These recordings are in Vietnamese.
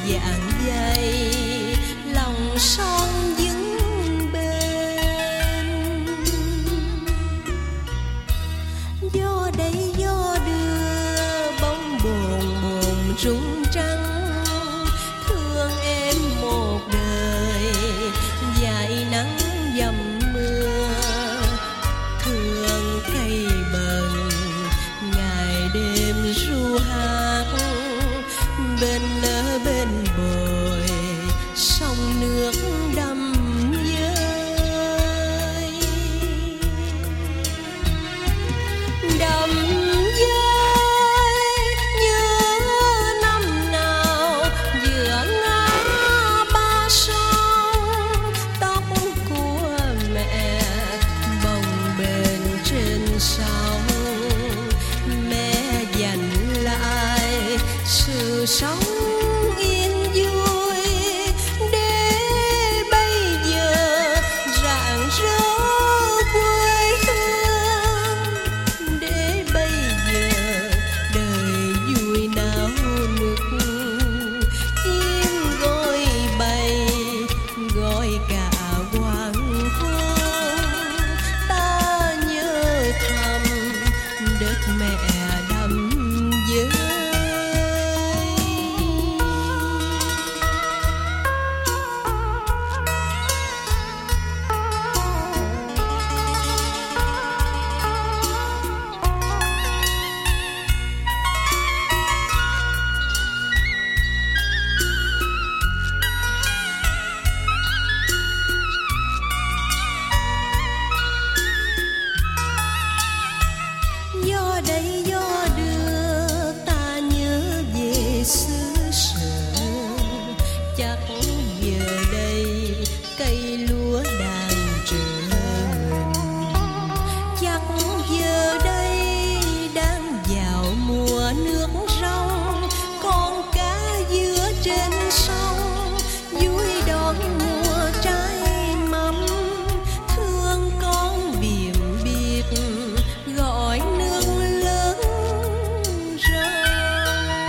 dạng dày lòng son vững bền. Gió đây gió đưa bóng bồn bồn rung trắng, thương em một đời dài nắng dầm mưa, thương cây bần ngày đêm ru hát bên lỡ bên bồi sông nước đầm dơi đầm dơi nhớ năm nào giữa ngã ba sông, tóc của mẹ bồng bềnh trên sông, mẹ dành lại sự sống yên vui để bây giờ rạng rỡ quê hương, để bây giờ đời vui náo nức im gọi bay gọi cả hoàng hôn. Ta nhớ thầm đất mẹ đầm dơi. Gió đây gió đưa ta nhớ về xứ sở, chắc giờ đây cây lúa đang trở, chắc giờ đây đang vào mùa nước rong, con cá giữa trên sông vui đón mùa trái mầm, thương con biềm biệt gọi nương lớn rồng.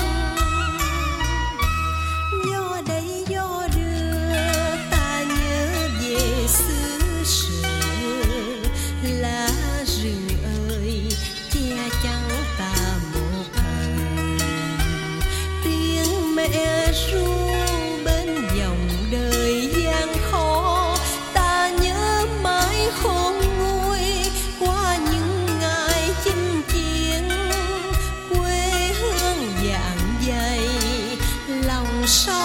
Gió đây gió đưa ta nhớ về xứ sở, lá rừng ơi che chắn ta một thời, tiếng mẹ ru bên dòng đời gian khó, ta nhớ mãi khôn nguôi qua những ngày chinh chiến, quê hương dạng dày lòng son